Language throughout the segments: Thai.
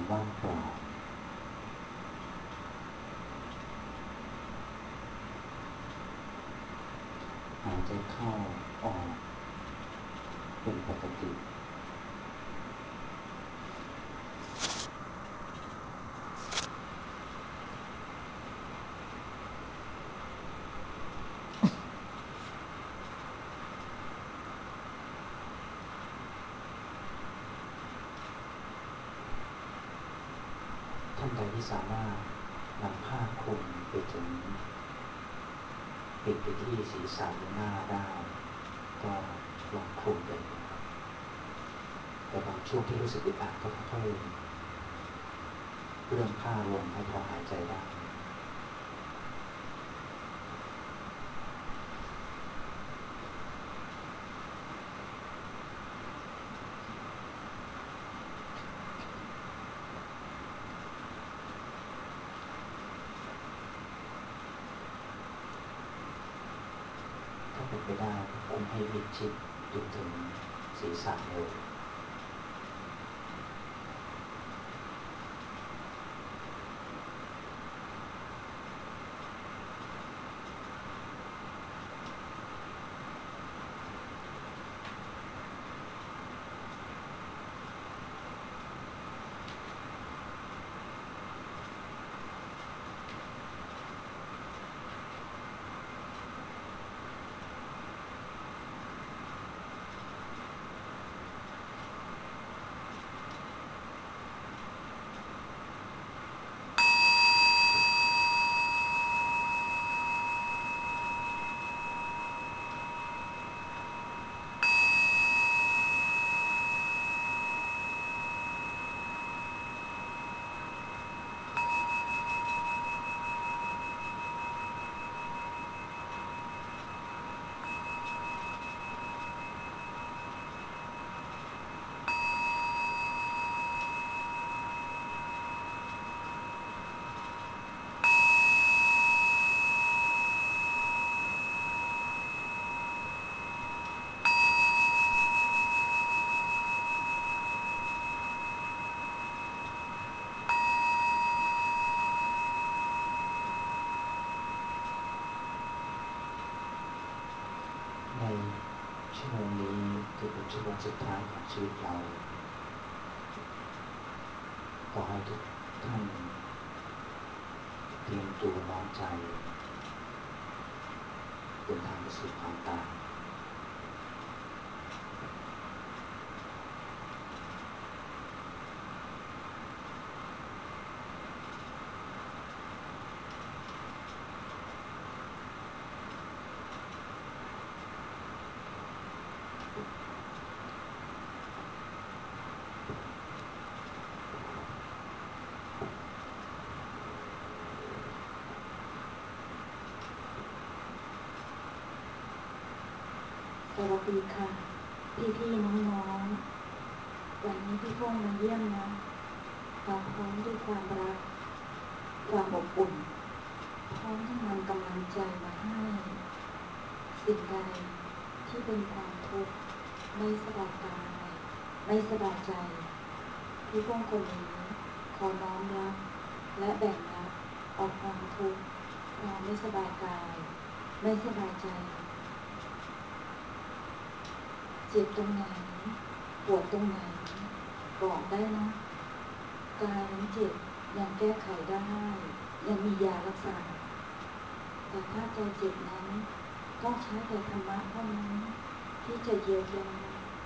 ว่างเปล่าหายใจเข้าออกเป็นปกติท่านใดที่สามารถนำผ้าคลุมไปถึงปิดไปที่ศีรษะหรือหน้าได้ก็ลองคลุมไปแต่บางช่วงที่รู้สึกอึดอัดก็ค่อยๆเลื่อนผ้าลงให้พอหายใจได้ถ้าเป็นไปได้คงให้มิดชิดจนถึงศีรษะเลยในชั่วโมงนี้คือเป็นชั่วโมงสุดท้ายของชีวิตเราขอให้ทุกท่านเตรียมตัวน้อมใจเดินทางไปสู่ความตายสวัสดีค่ะพี่น้องๆวันนี้พี่พงษ์มาเยี่ยมนะมาพร้อมด้วยความรักความอบอุ่นพร้อมทั้งนำกำลังใจมาให้สิ่งใดที่เป็นความทุกข์ไม่สบายกายไม่สบายใจพี่พงษ์คนนี้ขอน้อมรับและแบ่งรับเอาความทุกข์ความไม่สบายกายไม่สบายใจเจ็บตรงไหนปวดตรงไหนบอกได้นะกายนั้นเจ็บยังแก้ไขได้ยังมียารักษาแต่ถ้าใจเจ็บนั้นต้องใช้แต่ธรรมะเท่านั้นที่จะเยียวยา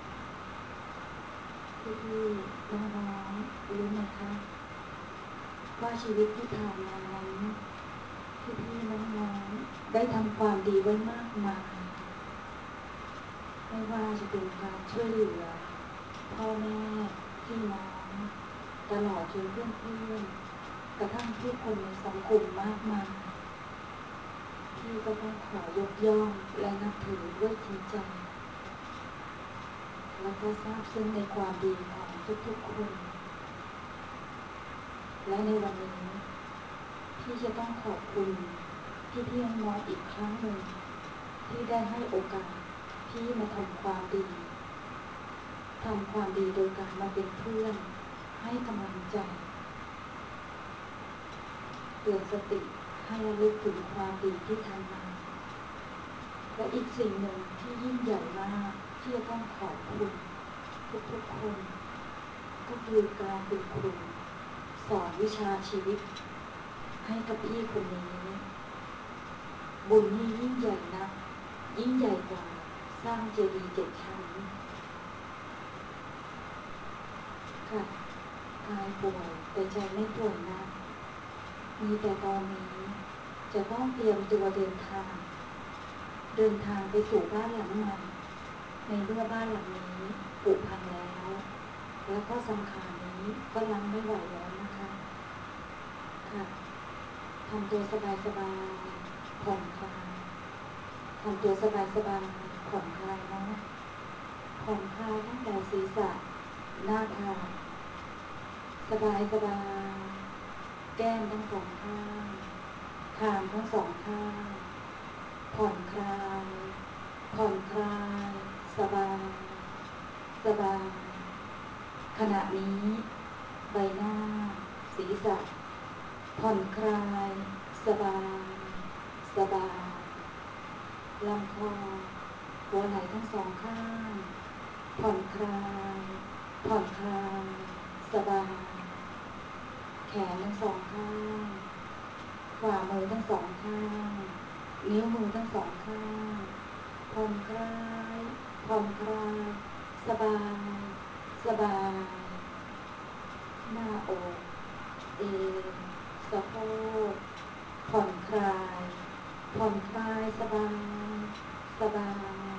พี่น้องๆรู้ไหมคะว่าชีวิตที่ผ่านมานั้นพี่น้องๆได้ทำความดีไว้มากมายไม่ว่าจะเป็นการช่วยเหลือพ่อแม่พี่น้องตลอดจนเพื่อนๆกระทั่งผู้คนในสังคมมากมายพี่ก็ต้องขอยกย่องและนับถือด้วยจริงใจและก็ซาบซึ้งในความดีของทุกๆคนและในวันนี้พี่จะต้องขอบคุณพี่น้องๆอีกครั้งหนึ่งที่ได้ให้โอกาสพี่มาทำความดีโดยการมาเป็นเพื่อนให้กำลังใจเตือนสติให้ระลึกถึงความดีที่ทำมาและอีกสิ่งหนึ่งที่ยิ่งใหญ่มากที่จะต้องขอบคุณทุกๆคนก็คือการเป็นครูสอนวิชาชีวิตให้กับพี่คนนี้บุญนี้ยิ่งใหญ่นะยิ่งใหญ่กว่าสร้างเจดีย์7 ชั้นค่ะกายป่วยแต่ใจไม่ป่วยนะมีแต่ตอนนี้จะต้องเตรียมตัวเดินทางไปสู่บ้านหลังใหม่ในเมื่อบ้านหลังนี้ผุพังแล้วก็สังขารนี้ก็ล้างไม่ไหวแล้วนะคะค่ะทำตัวสบายๆผ่อนคลายทำตัวสบายๆผ่อนคลายเนาะผ่อนคลายตั้งแต่ศีรษะหน้าผากสบายแก้มทั้งสองข้างคางทั้งสองข้างผ่อนคลายสบายขณะนี้ใบหน้าศีรษะผ่อนคลายสบายลำคอหัวไหล่ทั้งสองข้างผ่อนคลายสบายแขนทั้งสองข้างฝ่ามือทั้งสองข้างนิ้วมือทั้งสองข้างผ่อนคลายสบายหน้าอกเอวสะโพกผ่อนคลายสบาย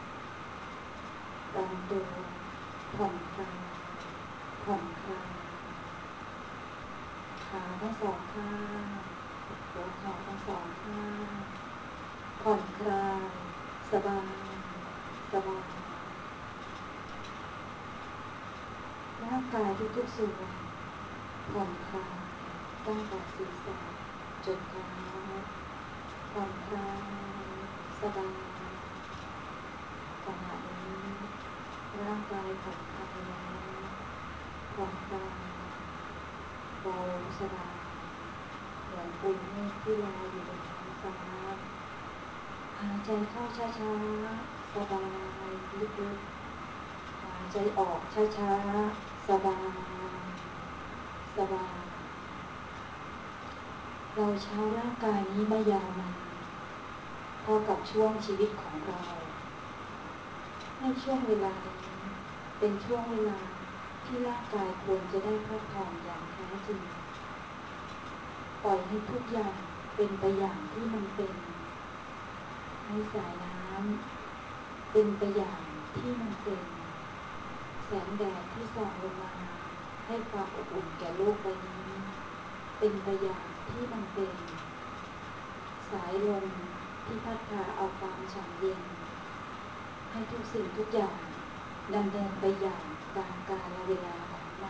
ลำตัวผ่อนคลายขาทั้งสองข้างหัวเข่าทั้งสองข้างผ่อนคลายสบายร่างกายทุกๆส่วนผ่อนคลายตั้งแต่ศีรษะจนเท้าผ่อนคลายสบายขณะนี้ร่างกายผ่อนคลายแล้วผ่อนคลายเบาสบายเหมือนปุยเมฆที่ลอยอยู่บนท้องฟ้าหายใจเข้าช้าๆสบายลึกๆหายใจออกช้าๆสบายเราใช้ร่างกายนี้มายาวนานเท่ากับช่วงชีวิตของเราให้ช่วงเวลานี้เป็นช่วงเวลาที่ร่างกายควรจะได้พักผ่อนอย่างแท้จริงปล่อยให้ทุกอย่างเป็นไปอย่างที่มันเป็นให้สายน้ำเป็นไปอย่างที่มันเป็นแสงแดดที่ส่องลงมาให้ความอบอุ่นแก่โลกใบนี้เป็นไปอย่างที่มันเป็นสายลมที่พัดพาเอาความฉ่ำเย็นให้ทุกสิ่งทุกอย่างดำเนินไปอย่างตามกาลเวลาของมัน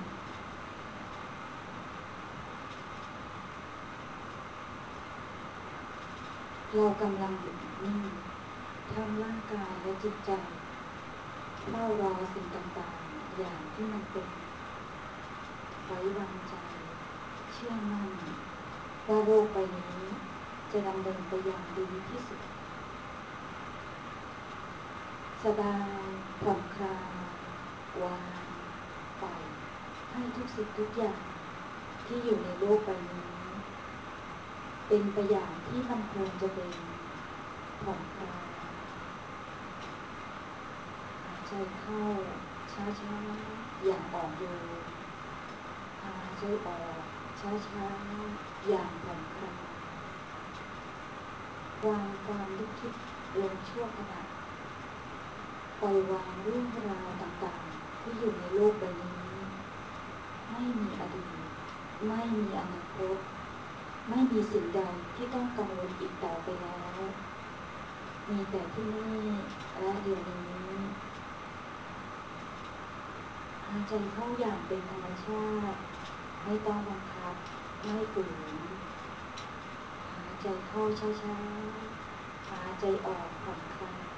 เรากำลังอยู่นิ่งทั้งร่างกายและจิตใจเฝ้ารอสิ่งต่างๆอย่างที่มันเป็นไว้วางใจเชื่อมั่นว่าโลกใบนี้จะดำเนินไปอย่างดีที่สุดสบายผ่อนคลายวางปล่อยให้ทุกสิ่งทุกอย่างที่อยู่ในโลกใบนี้เป็นไปอย่างที่มันควรจะเป็นผ่อนคลายหายใจเข้าช้าๆอย่างอ่อนโยนหายใจออกช้าๆอย่างผ่อนคลายวางความนึกคิดลงชั่วขณะปล่อยวางเรื่องราวต่างๆที่อยู่ในโลกใบนี้ไม่มีอดีตไม่มีอนาคตไม่มีสิ่งใดที่ต้องกังวลอีกต่อไปแล้วมีแต่ที่นี่และเดี๋ยวนี้หายใจเข้าอย่างเป็นธรรมชาติไม่ต้องบังคับไม่ฝืนหายใจเข้าช้าๆหายใจออกผ่อนคลาย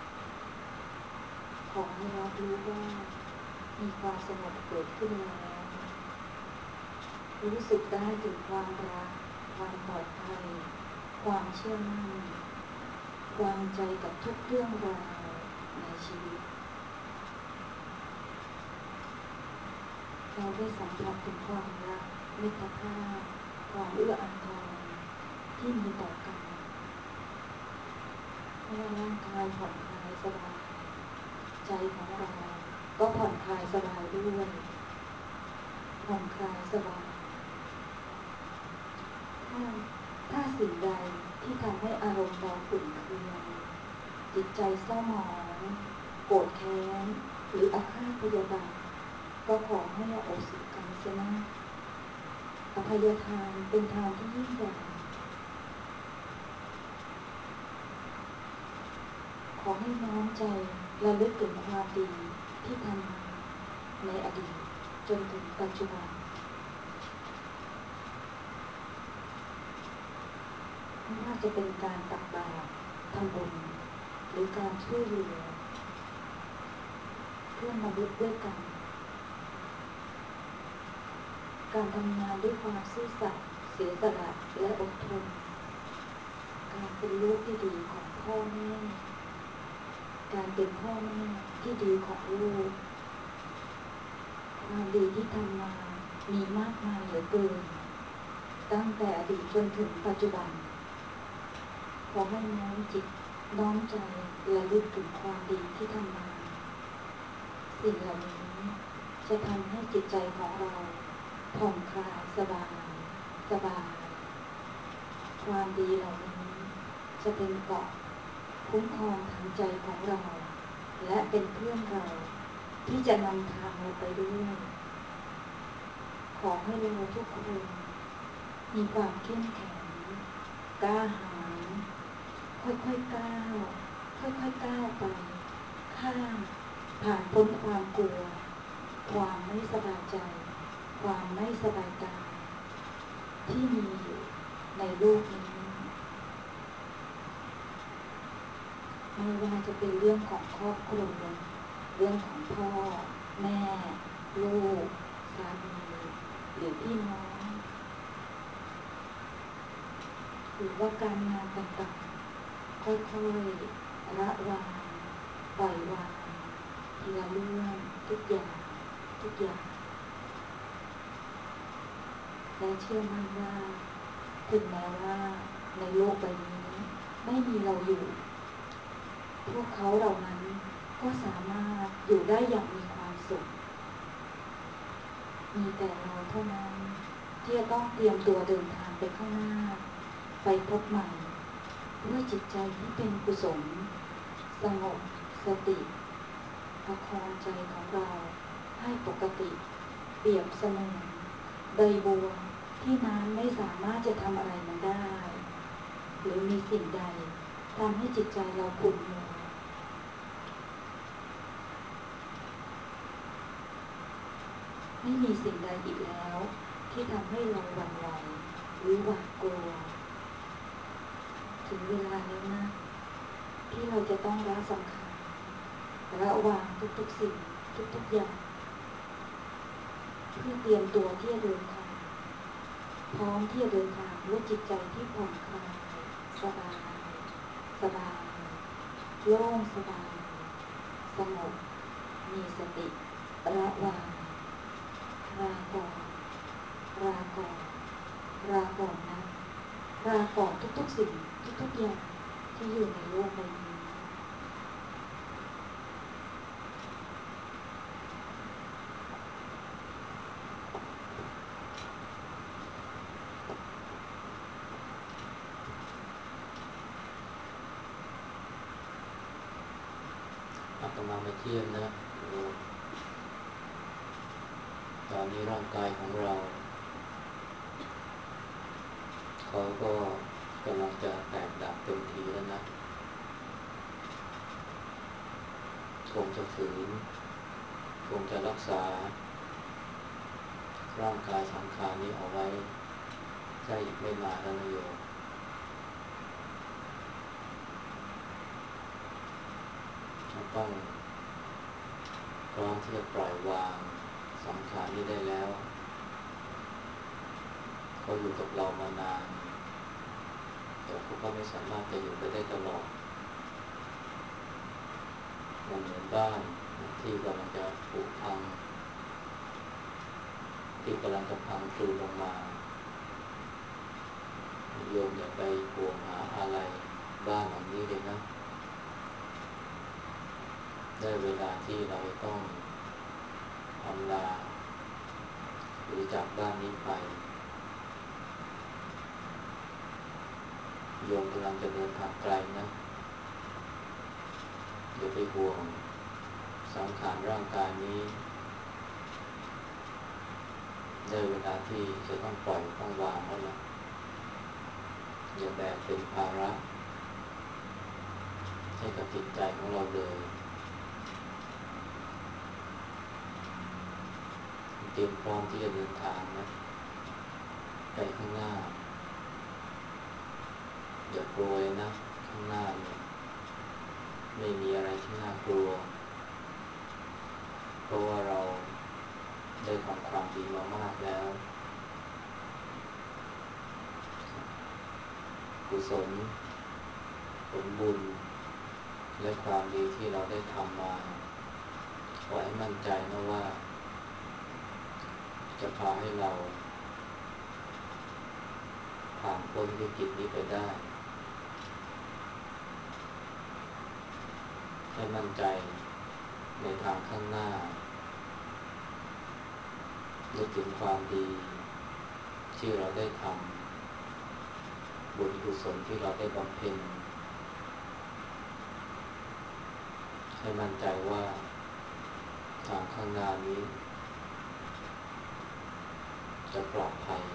ขอให้รับรู้ว่ามีความสงบเกิดขึ้นแล้วรู้สึกได้ถึงความรักความปลอดภัยความเชื่อมั่นวางใจกับทุกเรื่องราวในชีวิตเราได้สัมผัสถึงความรักมิตรภาพความเอื้ออาทรที่มีต่อกันเมื่อร่างกายผ่อนคลายสบายใจของเราก็ผ่อนคลายสบายด้วยผ่อนคลายสบายถ้าสิ่งใดที่ทำให้อารมณ์เราขุ่นเคืองจิตใจเศร้าหมองโกรธแค้นหรืออาฆาตพยาบาทก็ขอให้อโหสิกรรมเสียนะอภัยทานเป็นทานที่ยิ่งใหญ่ขอให้น้อมใจระลึกถึงความดีที่ทำมาในอดีตจนถึงปัจจุบันไม่ว่าจะเป็นการตักบาตรทำบุญหรือการช่วยเหลือเพื่อนมนุษย์ด้วยกันการทำงานด้วยความซื่อสัตย์เสียสละและอดทนการเป็นลูกที่ดีของพ่อแม่การเป็นพ่อแม่ที่ดีของลูกความดีที่ทำมามีมากมายเหลือเกินตั้งแต่อดีตจนถึงปัจจุบันขอให้น้อมจิตน้อมใจระลึกถึงความดีที่ทำมาสิ่งเหล่านี้จะทำให้จิตใจของเราผ่อนคลายสบายความดีเหล่านี้จะเป็นเกราะคุ้มครองทางใจของเราและเป็นเพื่อนเราที่จะนำทางเราไปด้วยขอให้เราทุกคนมีความเข้มแข็งกล้าหาญค่อยๆก้าวไปข้ามผ่านพ้นความกลัวความไม่สบายใจความไม่สบายกายที่มีอยู่ในโลกนี้ไม่ว่าจะเป็นเรื่องของครอบครัวเรื่องของพ่อแม่ลูกสามีหรือพี่น้องหรือว่าการงานต่างๆค่อยๆละวางปล่อยวางทีละเรื่องทุกอย่างและเชื่อมั่นว่าถึงแม้ว่าในโลกใบนี้ไม่มีเราอยู่พวกเขาเหล่านั้นก็สามารถอยู่ได้อย่างมีความสุขมีแต่เราเท่านั้นที่จะต้องเตรียมตัวเดินทางไปข้างหน้าไปพบใหม่ด้วยจิตใจที่เป็นกุศลสงบสติประคองใจของเราให้ปกติเปรียบเสมือนใบบัวที่น้ำไม่สามารถจะทำอะไรมันได้หรือมีสิ่งใดทำให้จิตใจเราขุ่นมัวไม่มีสิ่งใดอีกแล้วที่ทำให้เราหวั่นไหวหรือหวาดกลัวถึงเวลาแล้วนะที่เราจะต้องละสังขารละวางทุกๆสิ่งทุกๆอย่างเพื่อเตรียมตัวที่จะเดินทางพร้อมที่จะเดินทางด้วยจิตใจที่ผ่อนคลายสบายโล่งสบายสงบมีสติละวางลาก่อนนะลาก่อนทุกๆสิ่งทุกๆอย่างที่อยู่ในโลกใบนี้อาตมาเทียบนะตอนนี้ร่างกายของเราเขาก็กำลังจะแตกดับเต็มทีแล้วนะคงจะฝืนคงจะรักษาร่างกายสังขารนี้เอาไว้ได้อีกไม่นานแล้วนะโยมต้องพร้อมที่จะปล่อยวางสังขารนี้ได้แล้วเขาอยู่กับเรามานานแต่เขาก็ไม่สามารถจะอยู่ไปได้ตลอดมันเหมือนบ้านที่กำลังจะผุพังที่กำลังจะพังคลืนลงมาโยมอย่าไปห่วงหาอะไรบ้านหลังนี้เลยนะได้เวลาที่เราต้องอำลาหรือจากบ้านนี้ไปโยมกำลังจะเดินทางไกลนะอย่าไปห่วงสังขารร่างกายนี้ได้เวลาที่จะต้องปล่อยต้องวางแล้วล่ะอย่าแบกเป็นภาระให้กับจิตใจของเราเลยเตรียมพร้อมที่จะเดินทางนะไปข้างหน้าอย่ากลัวเลยนะข้างหน้าเนี่ยไม่มีอะไรที่น่ากลัวเพราะว่าเราได้ทำความดีมามากแล้วกุศลผลบุญและความดีที่เราได้ทำมาขอให้มั่นใจนะว่าจะพาให้เราผ่านพ้นวิกฤตนี้ไปได้ให้มั่นใจในทางข้างหน้านึกถึงความดีที่เราได้ทำบุญกุศลที่เราได้บำเพ็ญให้มั่นใจว่าทางข้างหน้านี้จะปลอดภัย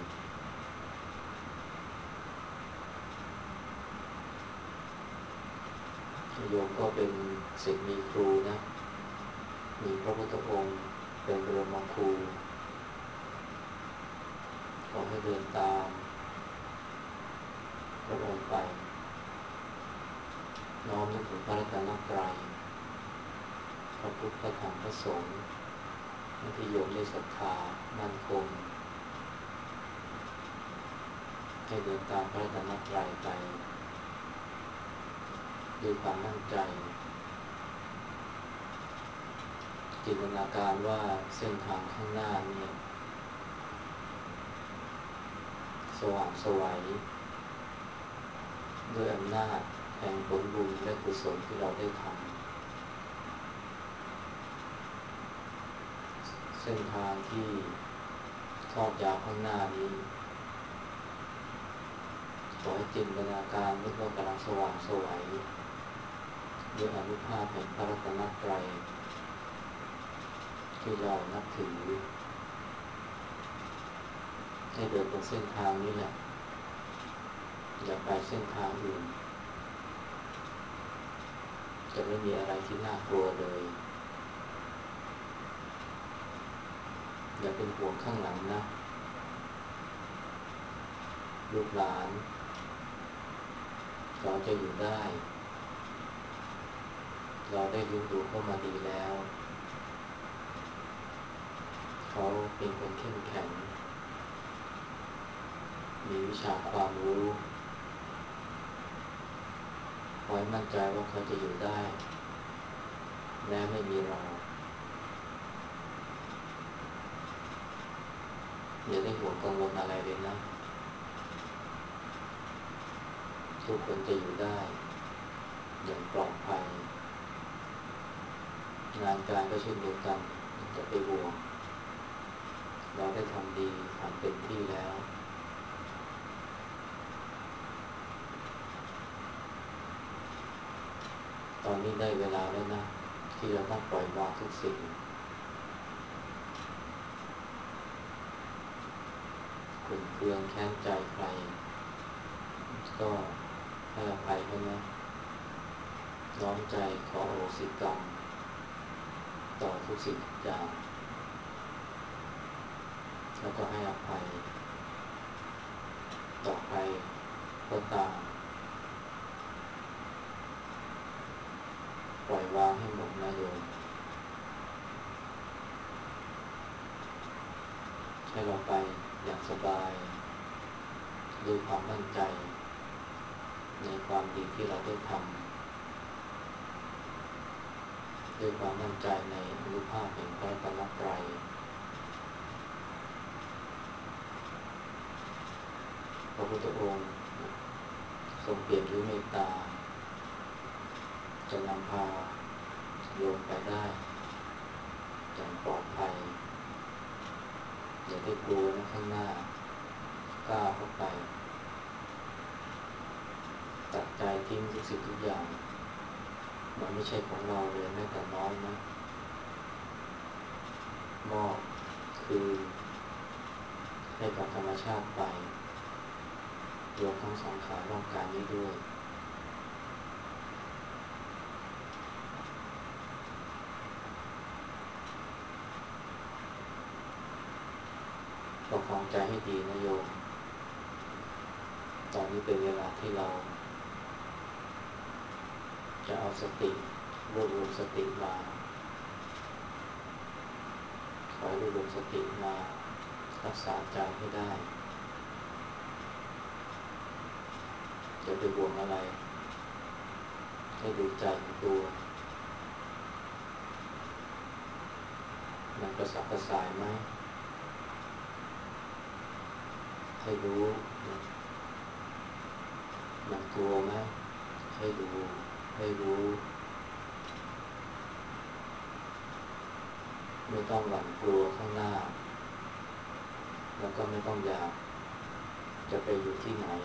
โยมก็เป็นศิษย์มีครูนะมีพระพุทธองค์เป็นบรมครูขอให้เดินตามพระองค์ไปน้อมนึกถึงพระรัตนตรัยพระพุทธพระธรรมพระสงฆ์ที่โยมได้ศรัทธามั่นคงให้เดินตามพระรัตนตรัยไปด้วยความมั่นใจจินตนาการว่าเส้นทางข้างหน้าเนี่ยสว่างไสวด้วยอำนาจแห่งผลบุญและกุศลที่เราได้ทำเส้นทางที่ทอดยาวข้างหน้านี้ขอให้จินตนาการนึกว่ากำลังสว่างไสวด้วยอานุภาพแห่งพระรัตนตรัยที่เรานับถือให้เดินบนเส้นทางนี้แหละอย่าไปเส้นทางอื่นจะไม่มีอะไรที่น่ากลัวเลยอย่าเป็นห่วงข้างหลังนะลูกหลานเราจะอยู่ได้เราได้เลี้ยงดูเข้ามาดีแล้วเขาเป็นคนเข้มแข็งมีวิชาความรู้ขอให้มั่นใจว่าเขาจะอยู่ได้แม้ไม่มีเราอย่าได้ห่วงกังวลอะไรเลยนะทุกคนจะอยู่ได้อย่างปลอดภัยงานการก็เช่นเดียวกันจะไปห่วงเราได้ทำดีทำเต็มที่แล้วตอนนี้ได้เวลาแล้วนะที่เราต้องปล่อยวางทุกสิ่งขุ่นเคืองแค้นใจใครก็ให้อภัยเขานะน้อมใจขออโหสิกรรมต่อทุกสิ่งทุกอย่างแล้วก็ให้อภัยต่อใครก็ตามปล่อยวางให้หมดนะโยมให้เราไปอย่างสบายด้วยความมั่นใจในความดีที่เราได้ทำด้วยความมั่นใจในอนุภาพแห่งพระรัตนตรัยพระพุทธองค์ทรงเปลี่ยนด้วยเมตตาจะนำพาโยมไปได้อย่างปลอดภัยอย่าได้กลัวนะข้างหน้าก้าวเข้าไปตัดใจทิ้งทุกสิ่งทุกอย่างมันไม่ใช่ของเราเลยแม้แต่น้อยนะมอบคืนให้กับธรรมชาติไปรวมทั้งสังขารร่างกายนี้ด้วยประคองใจให้ดีนะโยมตอนนี้เป็นเวลาที่เราจะเอาสติรวบรวมสติมาขอรวบรวมสติมารักษาใจให้ได้จะไปห่วงอะไรให้ดูใจของตัวมันกระสับกระส่ายไหมให้รู้มันกลัวไหมให้ดูให้รู้ไม่ต้องหวั่นกลัวข้างหน้าแล้วก็ไม่ต้องอยากจะไปอยู่ที่ไหน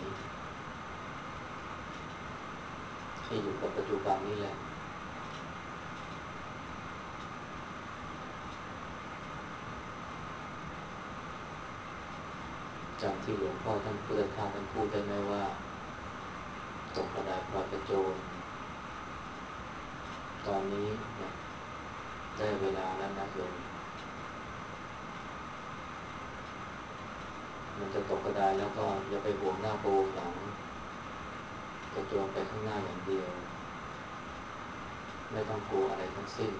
ให้อยู่กับปัจจุบันนี่แหละจำที่หลวงพ่อท่านพุทธทาสท่านพูดได้ไหมว่าตกกระไดพลอยกระโจนตอนนี้ได้เวลาแล้วนะโยมมันจะตกกระไดแล้วก็อย่าไปห่วงหน้าโกงหลังกระโจนไปข้างหน้าอย่างเดียวไม่ต้องกลัวอะไรทั้งสิ้น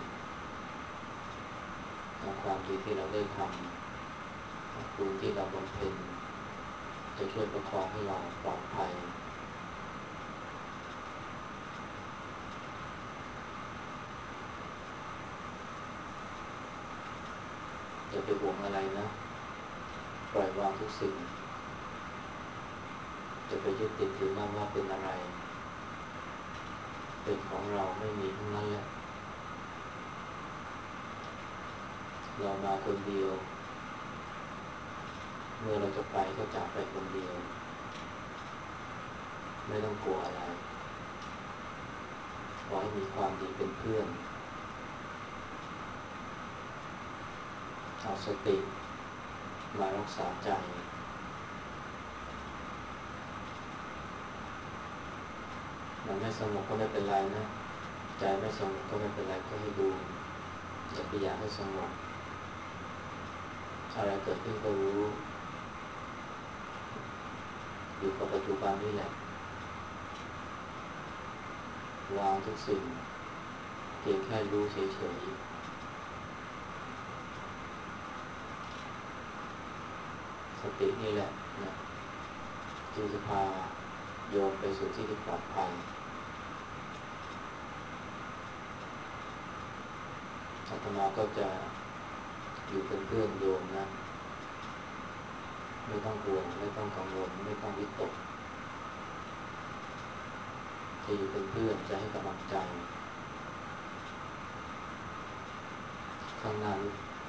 ความดีที่เราได้ทำบุญที่เราบำเพ็ญจะช่วยประคองให้เราปลอดภัยอย่าไปห่วงอะไรนะปล่อยวางทุกสิ่งจะไปยึดติดถือมั่นว่าเป็นอะไรเป็นของเราไม่มีทั้งนั้นแหละเรามาคนเดียวเมื่อเราจะไปก็จากไปคนเดียวไม่ต้องกลัวอะไรขอให้มีความดีเป็นเพื่อนเอาสติมารักษาใจมันไม่สงบก็ไม่เป็นไรนะใจไม่สงบก็ไม่เป็นไรก็ให้ดูอย่าไปอยากให้สงบอะไรเกิดขึ้นก็รู้อยู่กับปัจจุบันนี่แหละวางทุกสิ่งเพียงแค่รู้เฉยๆสตินี่แหละนะที่จะพาโยมไปสู่ที่ปลอดภัยอาตมาก็จะอยู่เป็นเพื่อนโยมนะไม่ต้องห่วงไม่ต้องกังวลไม่ต้องวิตกจะอยู่เป็นเพื่อนจะให้กำลังใจข้างหน้านี้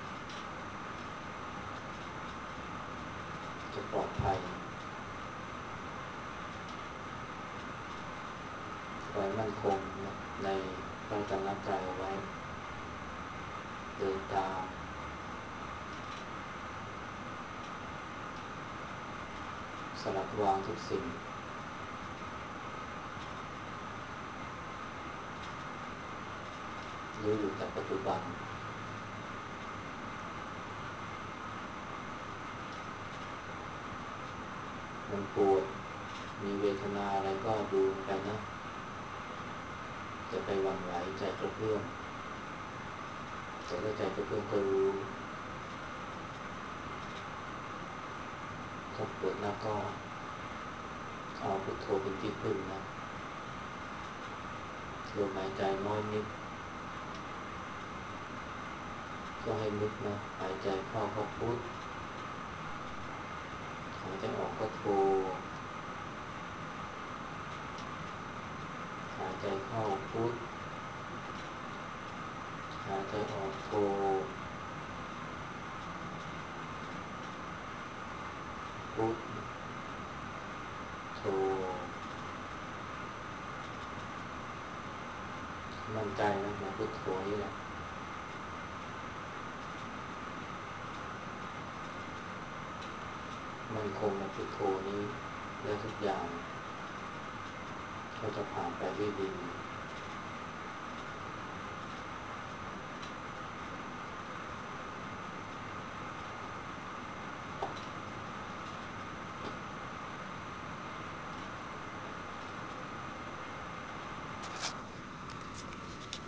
จะปลอดภัยไว้มั่นคงในพระรัตนตรัยเอาไว้เดินตามสลัดวางทุกสิ่งรู้อยู่แต่ปัจจุบันมันปวดมีเวทนาอะไรก็ดูไปนะจะไปหวั่นไหวใจกระเพื่อมแต่ถ้าใจกระเพื่อมก็รู้ถ้าปวดหน้าก็เอาพุทโธเป็นที่พึ่งนะลมหายใจน้อยนิดก็ให้นึกนะหายใจเข้าก็พุทหายใจออกก็โทหายใจเข้าพุทหายใจออกโทพุทโทมั่นใจนะในพุทโธนี่แหละมั่นคงในพุทโธนี้และทุกอย่างก็จะผ่านไปด้วยดี